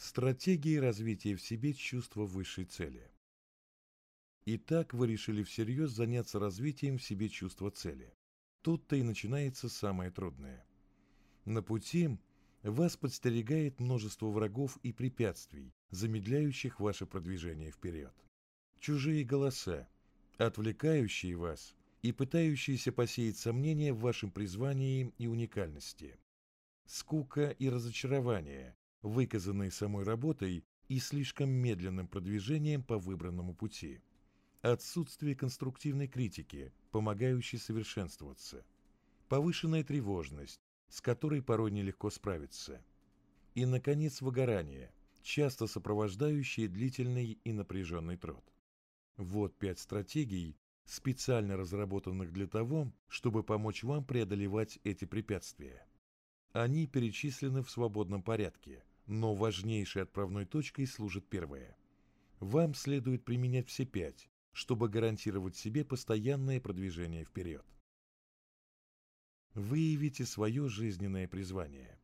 Стратегии развития в себе чувства высшей цели. Итак, вы решили всерьез заняться развитием в себе чувства цели. Тут-то и начинается самое трудное. На пути вас подстерегает множество врагов и препятствий, замедляющих ваше продвижение вперед. Чужие голоса, отвлекающие вас и пытающиеся посеять сомнения в вашем призвании и уникальности. Скука и разочарование, выказанные самой работой и слишком медленным продвижением по выбранному пути. Отсутствие конструктивной критики, помогающей совершенствоваться. Повышенная тревожность, с которой порой нелегко справиться. И, наконец, выгорание, часто сопровождающее длительный и напряженный труд. Вот 5 стратегий, специально разработанных для того, чтобы помочь вам преодолевать эти препятствия. Они перечислены в свободном порядке, но важнейшей отправной точкой служит первая. Вам следует применять все 5, чтобы гарантировать себе постоянное продвижение вперед. Выявите свое жизненное призвание.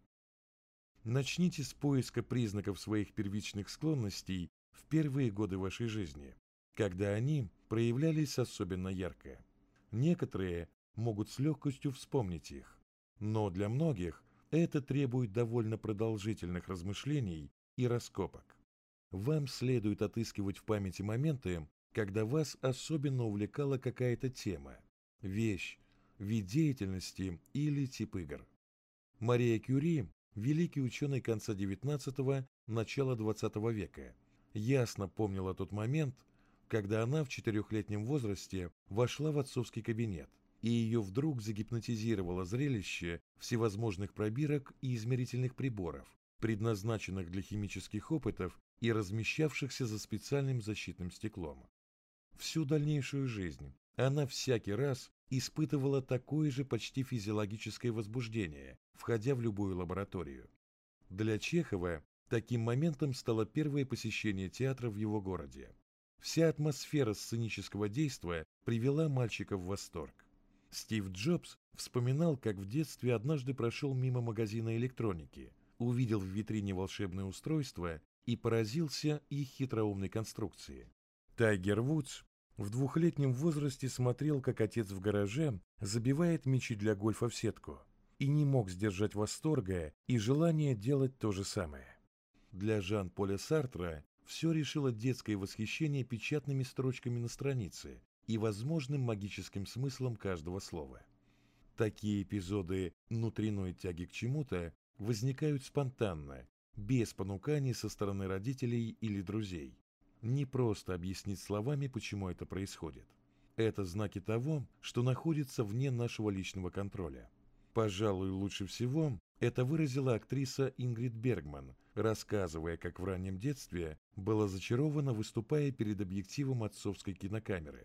Начните с поиска признаков своих первичных склонностей в первые годы вашей жизни, когда они проявлялись особенно ярко. Некоторые могут с легкостью вспомнить их, но для многих это требует довольно продолжительных размышлений и раскопок. Вам следует отыскивать в памяти моменты, когда вас особенно увлекала какая-то тема, вещь, вид деятельности или тип игр. Мария Кюри, великий ученый конца XIX – начала XX века, ясно помнила тот момент, когда она в 4-летнем возрасте вошла в отцовский кабинет, и ее вдруг загипнотизировало зрелище всевозможных пробирок и измерительных приборов, предназначенных для химических опытов и размещавшихся за специальным защитным стеклом. Всю дальнейшую жизнь она всякий раз испытывала такое же почти физиологическое возбуждение, входя в любую лабораторию. Для Чехова таким моментом стало первое посещение театра в его городе. Вся атмосфера сценического действа привела мальчика в восторг. Стив Джобс вспоминал, как в детстве однажды прошел мимо магазина электроники, увидел в витрине волшебное устройство и поразился их хитроумной конструкции. Тайгер Вудс в 2-летнем возрасте смотрел, как отец в гараже забивает мячи для гольфа в сетку, и не мог сдержать восторга и желания делать то же самое. Для Жан-Поля Сартра все решило детское восхищение печатными строчками на странице и возможным магическим смыслом каждого слова. Такие эпизоды внутренней тяги к чему-то возникают спонтанно, без понуканий со стороны родителей или друзей. Не просто объяснить словами, почему это происходит. Это знаки того, что находится вне нашего личного контроля. Пожалуй, лучше всего это выразила актриса Ингрид Бергман, рассказывая, как в раннем детстве была зачарована, выступая перед объективом отцовской кинокамеры.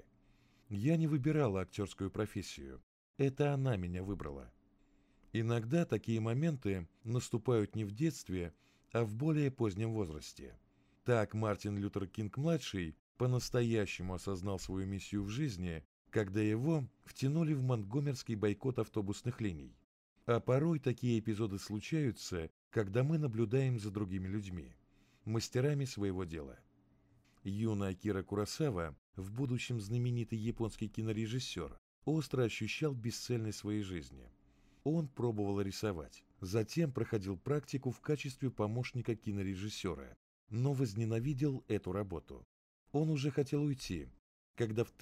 «Я не выбирала актерскую профессию. Это она меня выбрала». Иногда такие моменты наступают не в детстве, а в более позднем возрасте. Так Мартин Лютер Кинг-младший по-настоящему осознал свою миссию в жизни, когда его втянули в монтгомерский бойкот автобусных линий. А порой такие эпизоды случаются, когда мы наблюдаем за другими людьми, мастерами своего дела. Юный Акира Куросава, в будущем знаменитый японский кинорежиссер, остро ощущал бесцельность своей жизни. Он пробовал рисовать, затем проходил практику в качестве помощника кинорежиссера, но возненавидел эту работу. Он уже хотел уйти, когда в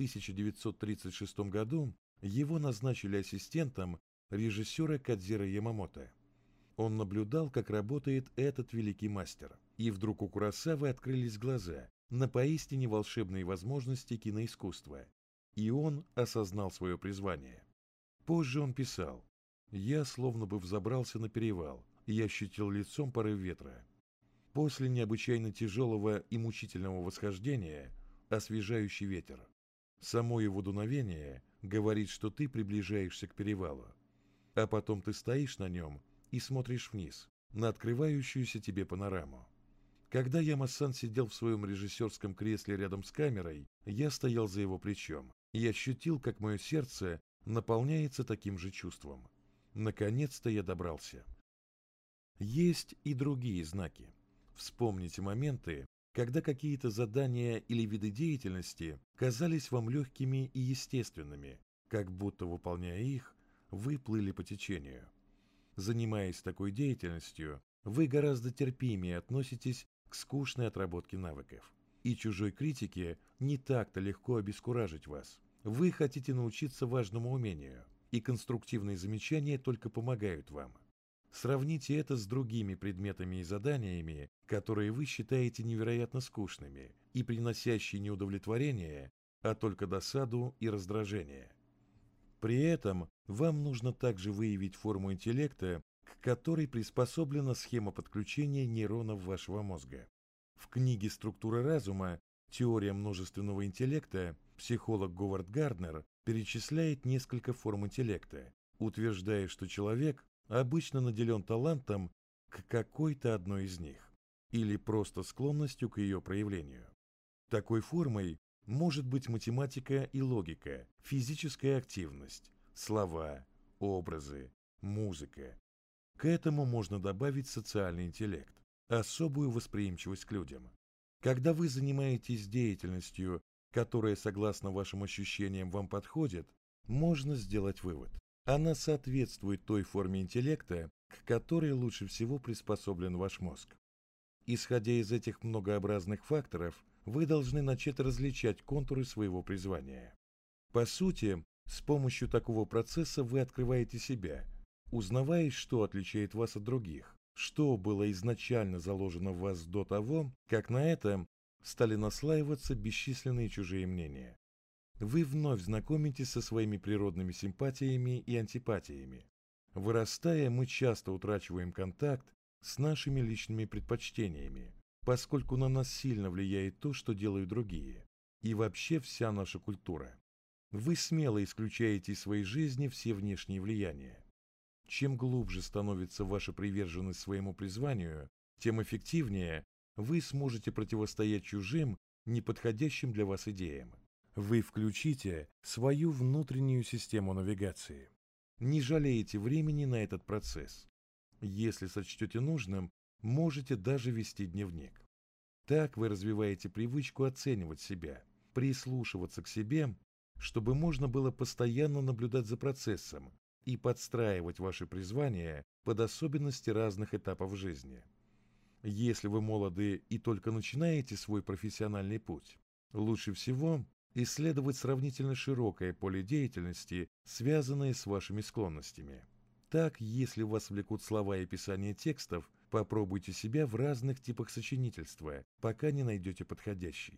1936 году его назначили ассистентом режиссера Кадзиро Ямамото. Он наблюдал, как работает этот великий мастер, и вдруг у Куросавы открылись глаза на поистине волшебные возможности киноискусства, и он осознал свое призвание. Позже он писал: «Я словно бы взобрался на перевал, и ощутил лицом порыв ветра. После необычайно тяжелого и мучительного восхождения освежающий ветер. Само его дуновение говорит, что ты приближаешься к перевалу. А потом ты стоишь на нем и смотришь вниз, на открывающуюся тебе панораму». Когда Яма-сан сидел в своем режиссерском кресле рядом с камерой, я стоял за его плечом и ощутил, как мое сердце наполняется таким же чувством. Наконец-то я добрался. Есть и другие знаки. Вспомните моменты, когда какие-то задания или виды деятельности казались вам легкими и естественными, как будто, выполняя их, вы плыли по течению. Занимаясь такой деятельностью, вы гораздо терпимее относитесь к скучной отработке навыков. И чужой критике не так-то легко обескуражить вас. Вы хотите научиться важному умению, и конструктивные замечания только помогают вам. Сравните это с другими предметами и заданиями, которые вы считаете невероятно скучными и приносящие не удовлетворение, а только досаду и раздражение. При этом вам нужно также выявить форму интеллекта, к которой приспособлена схема подключения нейронов вашего мозга. В книге «Структура разума. Теория множественного интеллекта» психолог Говард Гарднер перечисляет несколько форм интеллекта, утверждая, что человек обычно наделен талантом к какой-то одной из них или просто склонностью к ее проявлению. Такой формой может быть математика и логика, физическая активность, слова, образы, музыка. К этому можно добавить социальный интеллект, особую восприимчивость к людям. Когда вы занимаетесь деятельностью, которая, согласно вашим ощущениям, вам подходит, можно сделать вывод. Она соответствует той форме интеллекта, к которой лучше всего приспособлен ваш мозг. Исходя из этих многообразных факторов, вы должны начать различать контуры своего призвания. По сути, с помощью такого процесса вы открываете себя, узнавая, что отличает вас от других, что было изначально заложено в вас до того, как на это стали наслаиваться бесчисленные чужие мнения. Вы вновь знакомитесь со своими природными симпатиями и антипатиями. Вырастая, мы часто утрачиваем контакт с нашими личными предпочтениями, поскольку на нас сильно влияет то, что делают другие, и вообще вся наша культура. Вы смело исключаете из своей жизни все внешние влияния. Чем глубже становится ваша приверженность своему призванию, тем эффективнее вы сможете противостоять чужим, неподходящим для вас идеям. Вы включите свою внутреннюю систему навигации. Не жалеете времени на этот процесс. Если сочтете нужным, можете даже вести дневник. Так вы развиваете привычку оценивать себя, прислушиваться к себе, чтобы можно было постоянно наблюдать за процессом и подстраивать ваши призвания под особенности разных этапов жизни. Если вы молоды и только начинаете свой профессиональный путь, лучше всего исследовать сравнительно широкое поле деятельности, связанное с вашими склонностями. Так, если вас влекут слова и писание текстов, попробуйте себя в разных типах сочинительства, пока не найдете подходящий.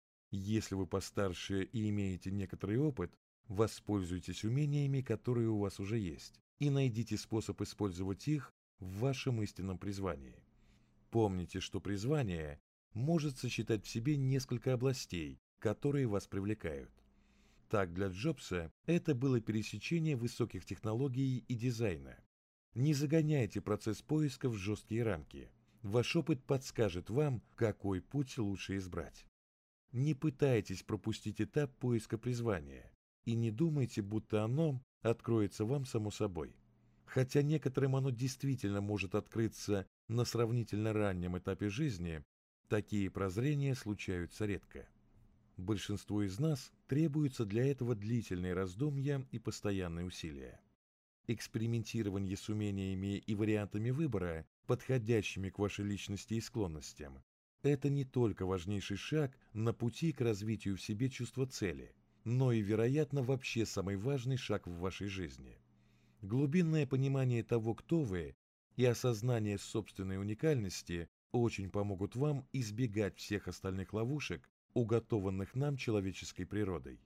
Если вы постарше и имеете некоторый опыт, воспользуйтесь умениями, которые у вас уже есть, и найдите способ использовать их в вашем истинном призвании. Помните, что призвание может сочетать в себе несколько областей, которые вас привлекают. Так, для Джобса это было пересечение высоких технологий и дизайна. Не загоняйте процесс поиска в жесткие рамки. Ваш опыт подскажет вам, какой путь лучше избрать. Не пытайтесь пропустить этап поиска призвания и не думайте, будто оно откроется вам само собой. Хотя некоторым оно действительно может открыться на сравнительно раннем этапе жизни, такие прозрения случаются редко. Большинству из нас требуются для этого длительные раздумья и постоянные усилия. Экспериментирование с умениями и вариантами выбора, подходящими к вашей личности и склонностям, это не только важнейший шаг на пути к развитию в себе чувства цели, но и, вероятно, вообще самый важный шаг в вашей жизни. Глубинное понимание того, кто вы, и осознание собственной уникальности очень помогут вам избегать всех остальных ловушек, уготованных нам человеческой природой.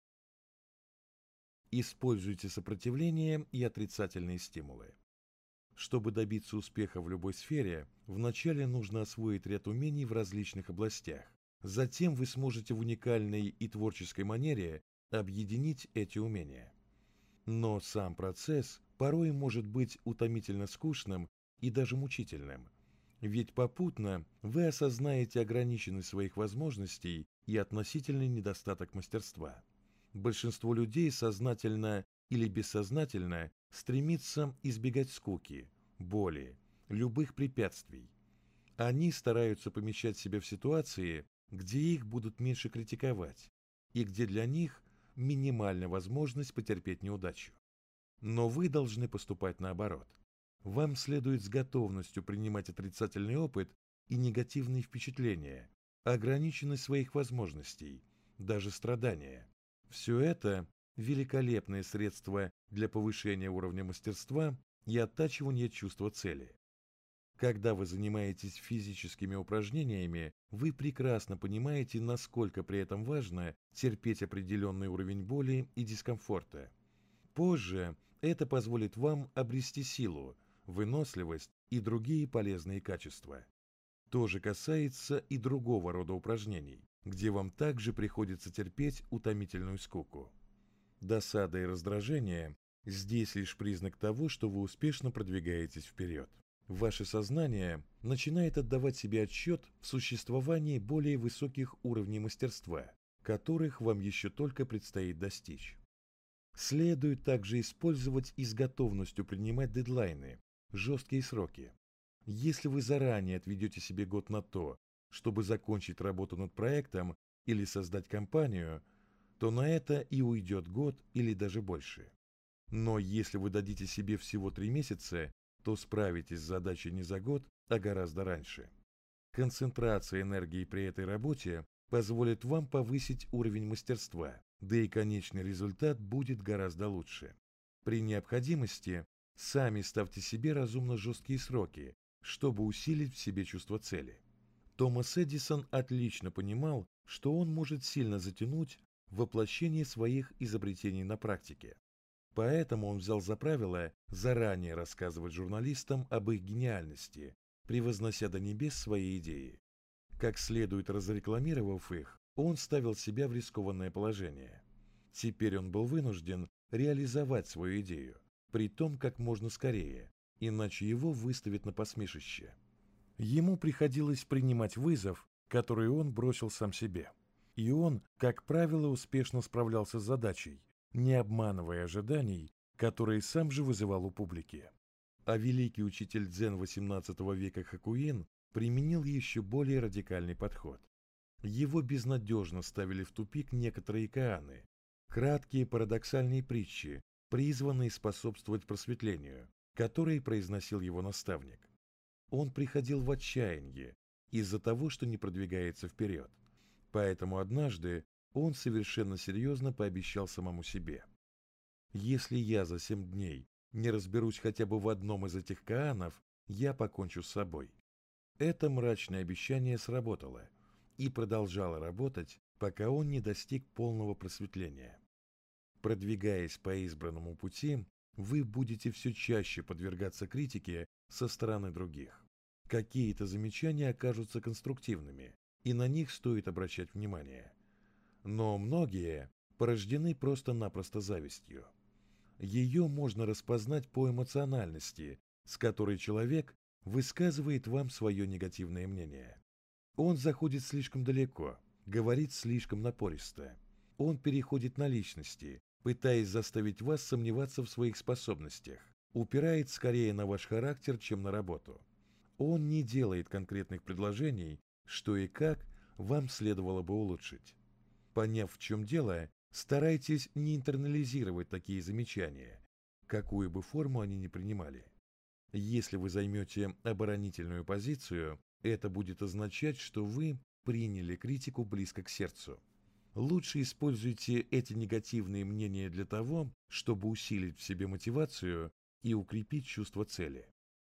Используйте сопротивление и отрицательные стимулы. Чтобы добиться успеха в любой сфере, вначале нужно освоить ряд умений в различных областях. Затем вы сможете в уникальной и творческой манере объединить эти умения. Но сам процесс порой может быть утомительно скучным и даже мучительным. Ведь попутно вы осознаете ограниченность своих возможностей и относительный недостаток мастерства. Большинство людей сознательно или бессознательно стремится избегать скуки, боли, любых препятствий. Они стараются помещать себя в ситуации, где их будут меньше критиковать, и где для них минимальна возможность потерпеть неудачу. Но вы должны поступать наоборот. Вам следует с готовностью принимать отрицательный опыт и негативные впечатления, ограниченность своих возможностей, даже страдания. Все это – великолепные средства для повышения уровня мастерства и оттачивания чувства цели. Когда вы занимаетесь физическими упражнениями, вы прекрасно понимаете, насколько при этом важно терпеть определенный уровень боли и дискомфорта. Позже это позволит вам обрести силу, выносливость и другие полезные качества. То же касается и другого рода упражнений, где вам также приходится терпеть утомительную скуку. Досада и раздражение здесь лишь признак того, что вы успешно продвигаетесь вперед. Ваше сознание начинает отдавать себе отчет в существовании более высоких уровней мастерства, которых вам еще только предстоит достичь. Следует также использовать и с готовностью принимать дедлайны, жесткие сроки. Если вы заранее отведете себе год на то, чтобы закончить работу над проектом или создать компанию, то на это и уйдет год или даже больше. Но если вы дадите себе всего 3 месяца, то справитесь с задачей не за год, а гораздо раньше. Концентрация энергии при этой работе позволит вам повысить уровень мастерства, да и конечный результат будет гораздо лучше. При необходимости сами ставьте себе разумно жесткие сроки, чтобы усилить в себе чувство цели. Томас Эдисон отлично понимал, что он может сильно затянуть воплощение своих изобретений на практике. Поэтому он взял за правило заранее рассказывать журналистам об их гениальности, превознося до небес свои идеи. Как следует разрекламировав их, он ставил себя в рискованное положение. Теперь он был вынужден реализовать свою идею, притом как можно скорее, иначе его выставят на посмешище. Ему приходилось принимать вызов, который он бросил сам себе. И он, как правило, успешно справлялся с задачей, не обманывая ожиданий, которые сам же вызывал у публики. А великий учитель дзен XVIII века Хокуин применил еще более радикальный подход. Его безнадежно ставили в тупик некоторые коаны, краткие парадоксальные притчи, призванные способствовать просветлению, которые произносил его наставник. Он приходил в отчаяние из-за того, что не продвигается вперед. Поэтому однажды он совершенно серьезно пообещал самому себе: «Если я за 7 дней не разберусь хотя бы в одном из этих коанов, я покончу с собой». Это мрачное обещание сработало и продолжало работать, пока он не достиг полного просветления. Продвигаясь по избранному пути, вы будете все чаще подвергаться критике со стороны других. Какие-то замечания окажутся конструктивными, и на них стоит обращать внимание. Но многие порождены просто-напросто завистью. Ее можно распознать по эмоциональности, с которой человек высказывает вам свое негативное мнение. Он заходит слишком далеко, говорит слишком напористо. Он переходит на личности, пытаясь заставить вас сомневаться в своих способностях, упирает скорее на ваш характер, чем на работу. Он не делает конкретных предложений, что и как вам следовало бы улучшить. Поняв, в чем дело, старайтесь не интернализировать такие замечания, какую бы форму они ни принимали. Если вы займете оборонительную позицию, это будет означать, что вы приняли критику близко к сердцу. Лучше используйте эти негативные мнения для того, чтобы усилить в себе мотивацию и укрепить чувство цели.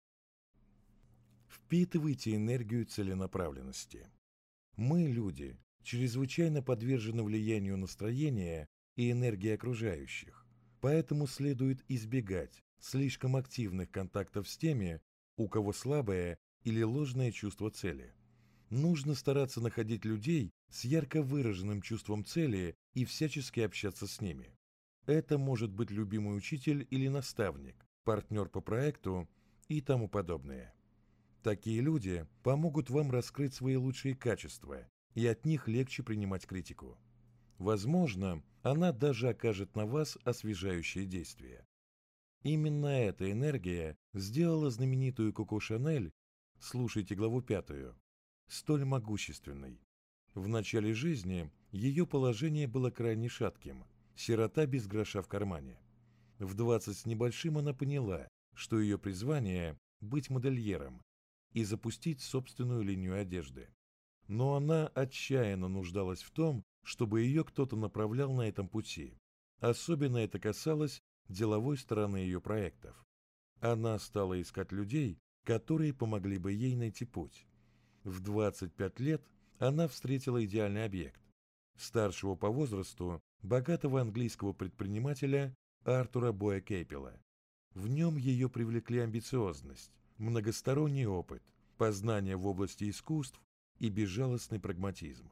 Впитывайте энергию целенаправленности. Мы, люди, чрезвычайно подвержены влиянию настроения и энергии окружающих, поэтому следует избегать слишком активных контактов с теми, у кого слабое или ложное чувство цели. Нужно стараться находить людей с ярко выраженным чувством цели и всячески общаться с ними. Это может быть любимый учитель или наставник, партнер по проекту и тому подобное. Такие люди помогут вам раскрыть свои лучшие качества, и от них легче принимать критику. Возможно, она даже окажет на вас освежающее действие. Именно эта энергия сделала знаменитую Коко Шанель Слушайте главу 5. Столь могущественной. В начале жизни ее положение было крайне шатким, сирота без гроша в кармане. В 20 с небольшим она поняла, что ее призвание – быть модельером и запустить собственную линию одежды. Но она отчаянно нуждалась в том, чтобы ее кто-то направлял на этом пути. Особенно это касалось деловой стороны ее проектов. Она стала искать людей, которые помогли бы ей найти путь. В 25 лет она встретила идеальный объект. Старшего по возрасту, богатого английского предпринимателя Артура Боя Кейпела. В нем ее привлекли амбициозность, многосторонний опыт, познание в области искусств и безжалостный прагматизм.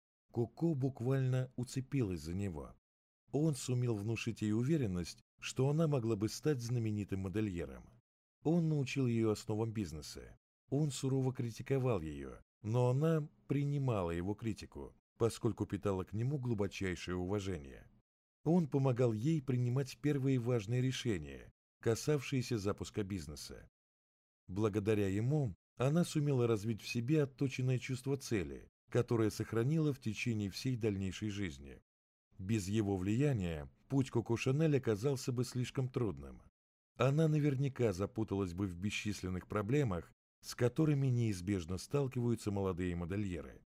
Коко буквально уцепилась за него. Он сумел внушить ей уверенность, что она могла бы стать знаменитым модельером. Он научил ее основам бизнеса. Он сурово критиковал ее, но она принимала его критику, поскольку питала к нему глубочайшее уважение. Он помогал ей принимать первые важные решения, касавшиеся запуска бизнеса. Благодаря ему она сумела развить в себе отточенное чувство цели, которое сохранила в течение всей дальнейшей жизни. Без его влияния путь Коко Шанель оказался бы слишком трудным. Она наверняка запуталась бы в бесчисленных проблемах, с которыми неизбежно сталкиваются молодые модельеры.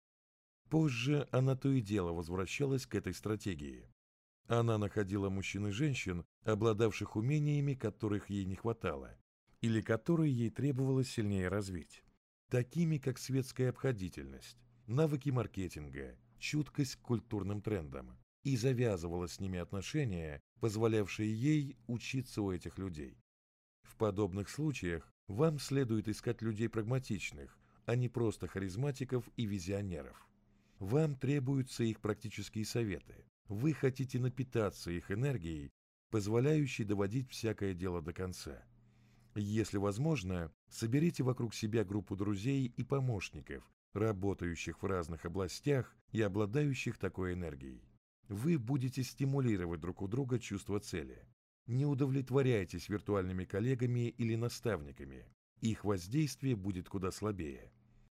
Позже она то и дело возвращалась к этой стратегии. Она находила мужчин и женщин, обладавших умениями, которых ей не хватало, или которые ей требовалось сильнее развить, такими как светская обходительность, навыки маркетинга, чуткость к культурным трендам, и завязывала с ними отношения, позволявшие ей учиться у этих людей. В подобных случаях вам следует искать людей прагматичных, а не просто харизматиков и визионеров. Вам требуются их практические советы. Вы хотите напитаться их энергией, позволяющей доводить всякое дело до конца. Если возможно, соберите вокруг себя группу друзей и помощников, работающих в разных областях и обладающих такой энергией. Вы будете стимулировать друг у друга чувство цели. Не удовлетворяйтесь виртуальными коллегами или наставниками. Их воздействие будет куда слабее.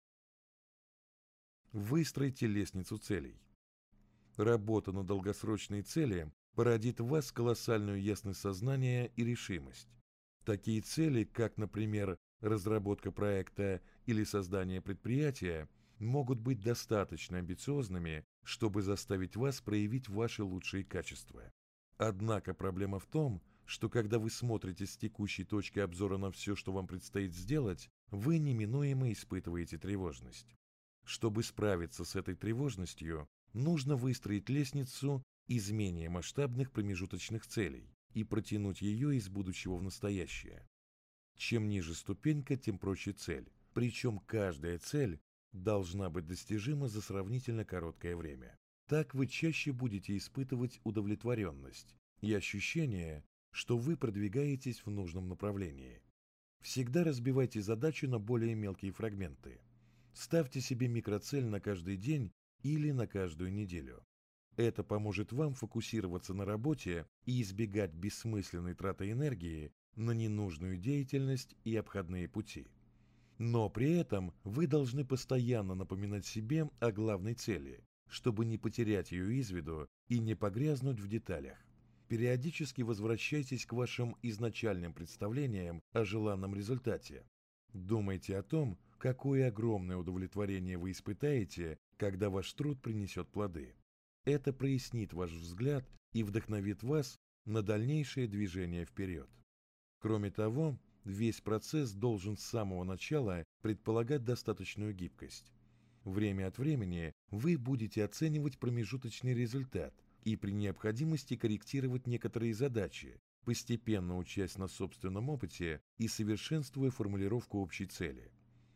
Выстройте лестницу целей. Работа на долгосрочные цели породит в вас колоссальную ясность сознания и решимость. Такие цели, как, например, разработка проекта или создание предприятия, могут быть достаточно амбициозными, чтобы заставить вас проявить ваши лучшие качества. Однако проблема в том, что когда вы смотрите с текущей точки обзора на все, что вам предстоит сделать, вы неминуемо испытываете тревожность. Чтобы справиться с этой тревожностью, нужно выстроить лестницу из менее масштабных промежуточных целей и протянуть ее из будущего в настоящее. Чем ниже ступенька, тем проще цель, причем каждая цель должна быть достижима за сравнительно короткое время. Так вы чаще будете испытывать удовлетворенность и ощущение, что вы продвигаетесь в нужном направлении. Всегда разбивайте задачу на более мелкие фрагменты. Ставьте себе микроцель на каждый день или на каждую неделю. Это поможет вам фокусироваться на работе и избегать бессмысленной траты энергии на ненужную деятельность и обходные пути. Но при этом вы должны постоянно напоминать себе о главной цели, чтобы не потерять ее из виду и не погрязнуть в деталях. Периодически возвращайтесь к вашим изначальным представлениям о желанном результате. Думайте о том, какое огромное удовлетворение вы испытаете, когда ваш труд принесет плоды. Это прояснит ваш взгляд и вдохновит вас на дальнейшее движение вперед. Кроме того, весь процесс должен с самого начала предполагать достаточную гибкость. Время от времени вы будете оценивать промежуточный результат и при необходимости корректировать некоторые задачи, постепенно учась на собственном опыте и совершенствуя формулировку общей цели.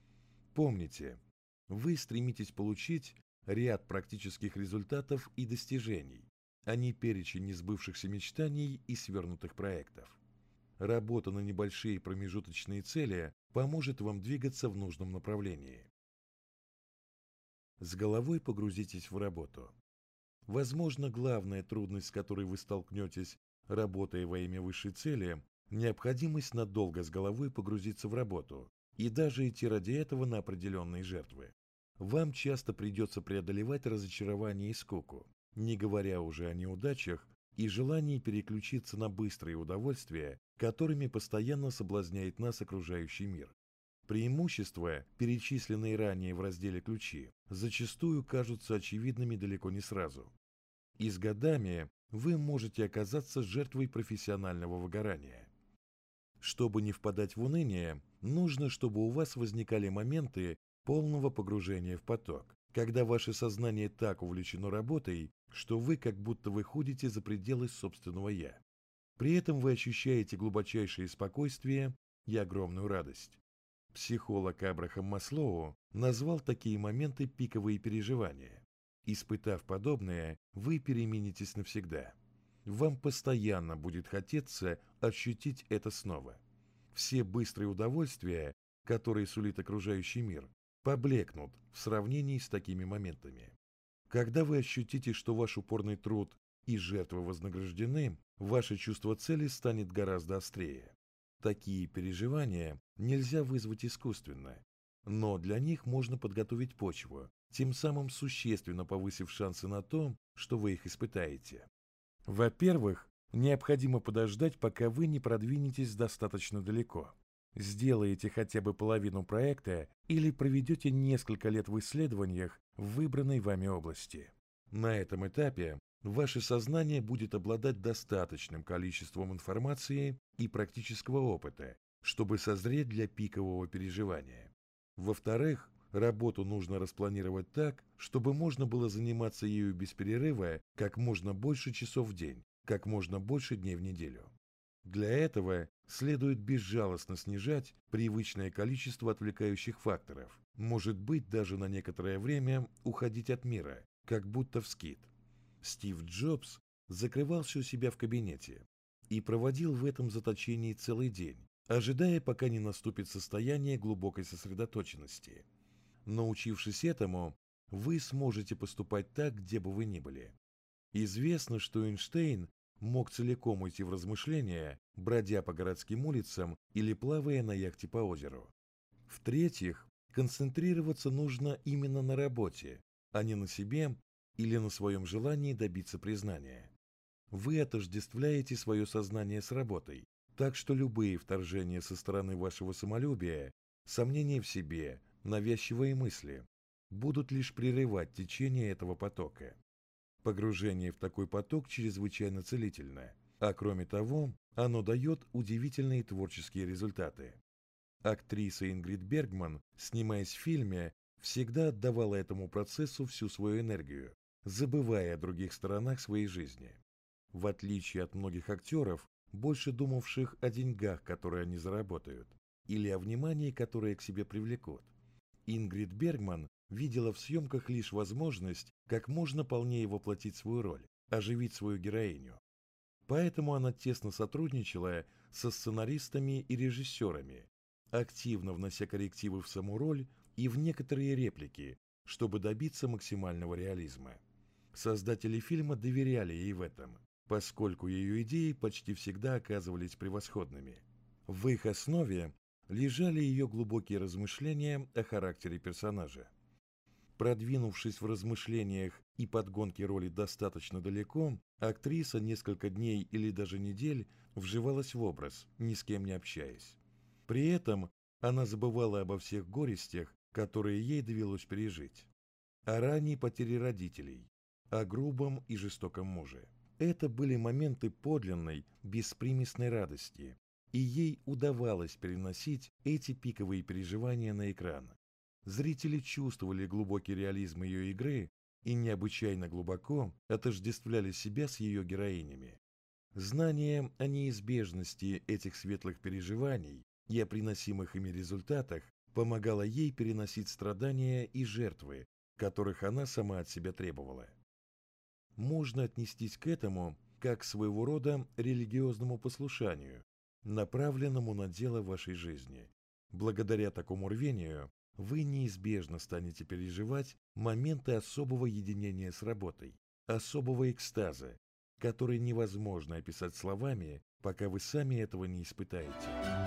Помните, вы стремитесь получить ряд практических результатов и достижений, а не перечень несбывшихся мечтаний и свернутых проектов. Работа на небольшие промежуточные цели поможет вам двигаться в нужном направлении. С головой погрузитесь в работу. Возможно, главная трудность, с которой вы столкнетесь, работая во имя высшей цели, необходимость надолго с головой погрузиться в работу и даже идти ради этого на определенные жертвы. Вам часто придется преодолевать разочарование и скуку, не говоря уже о неудачах и желании переключиться на быстрые удовольствия, которыми постоянно соблазняет нас окружающий мир. Преимущества, перечисленные ранее в разделе «Ключи», зачастую кажутся очевидными далеко не сразу. И с годами вы можете оказаться жертвой профессионального выгорания. Чтобы не впадать в уныние, нужно, чтобы у вас возникали моменты полного погружения в поток, когда ваше сознание так увлечено работой, что вы как будто выходите за пределы собственного «я». При этом вы ощущаете глубочайшее спокойствие и огромную радость. Психолог Абрахам Маслоу назвал такие моменты пиковые переживания. Испытав подобное, вы переменитесь навсегда. Вам постоянно будет хотеться ощутить это снова. Все быстрые удовольствия, которые сулит окружающий мир, поблекнут в сравнении с такими моментами. Когда вы ощутите, что ваш упорный труд и жертвы вознаграждены, ваше чувство цели станет гораздо острее. Такие переживания нельзя вызвать искусственно, но для них можно подготовить почву, тем самым существенно повысив шансы на то, что вы их испытаете. Во-первых, необходимо подождать, пока вы не продвинетесь достаточно далеко. Сделаете хотя бы половину проекта или проведете несколько лет в исследованиях в выбранной вами области. На этом этапе ваше сознание будет обладать достаточным количеством информации и практического опыта, чтобы созреть для пикового переживания. Во-вторых, работу нужно распланировать так, чтобы можно было заниматься ею без перерыва как можно больше часов в день, как можно больше дней в неделю. Для этого следует безжалостно снижать привычное количество отвлекающих факторов, может быть, даже на некоторое время уходить от мира, как будто вскид. Стив Джобс закрывался у себя в кабинете и проводил в этом заточении целый день, ожидая, пока не наступит состояние глубокой сосредоточенности. Научившись этому, вы сможете поступать так, где бы вы ни были. Известно, что Эйнштейн мог целиком уйти в размышления, бродя по городским улицам или плавая на яхте по озеру. В-третьих, концентрироваться нужно именно на работе, а не на себе или на своем желании добиться признания. Вы отождествляете свое сознание с работой, так что любые вторжения со стороны вашего самолюбия, сомнения в себе, навязчивые мысли будут лишь прерывать течение этого потока. Погружение в такой поток чрезвычайно целительно, а кроме того, оно дает удивительные творческие результаты. Актриса Ингрид Бергман, снимаясь в фильме, всегда отдавала этому процессу всю свою энергию, забывая о других сторонах своей жизни. В отличие от многих актеров, больше думавших о деньгах, которые они заработают, или о внимании, которое к себе привлекут, Ингрид Бергман видела в съемках лишь возможность как можно полнее воплотить свою роль, оживить свою героиню. Поэтому она тесно сотрудничала со сценаристами и режиссерами, активно внося коррективы в саму роль и в некоторые реплики, чтобы добиться максимального реализма. Создатели фильма доверяли ей в этом, поскольку ее идеи почти всегда оказывались превосходными. В их основе лежали ее глубокие размышления о характере персонажа. Продвинувшись в размышлениях и подгонке роли достаточно далеко, актриса несколько дней или даже недель вживалась в образ, ни с кем не общаясь. При этом она забывала обо всех горестях, которые ей довелось пережить. О ранней потере родителей, о грубом и жестоком муже. Это были моменты подлинной, беспримесной радости, и ей удавалось переносить эти пиковые переживания на экран. Зрители чувствовали глубокий реализм ее игры и необычайно глубоко отождествляли себя с ее героинями. Знание о неизбежности этих светлых переживаний и о приносимых ими результатах помогало ей переносить страдания и жертвы, которых она сама от себя требовала. Можно отнестись к этому как к своего рода религиозному послушанию, направленному на дело вашей жизни. Благодаря такому рвению вы неизбежно станете переживать моменты особого единения с работой, особого экстаза, который невозможно описать словами, пока вы сами этого не испытаете.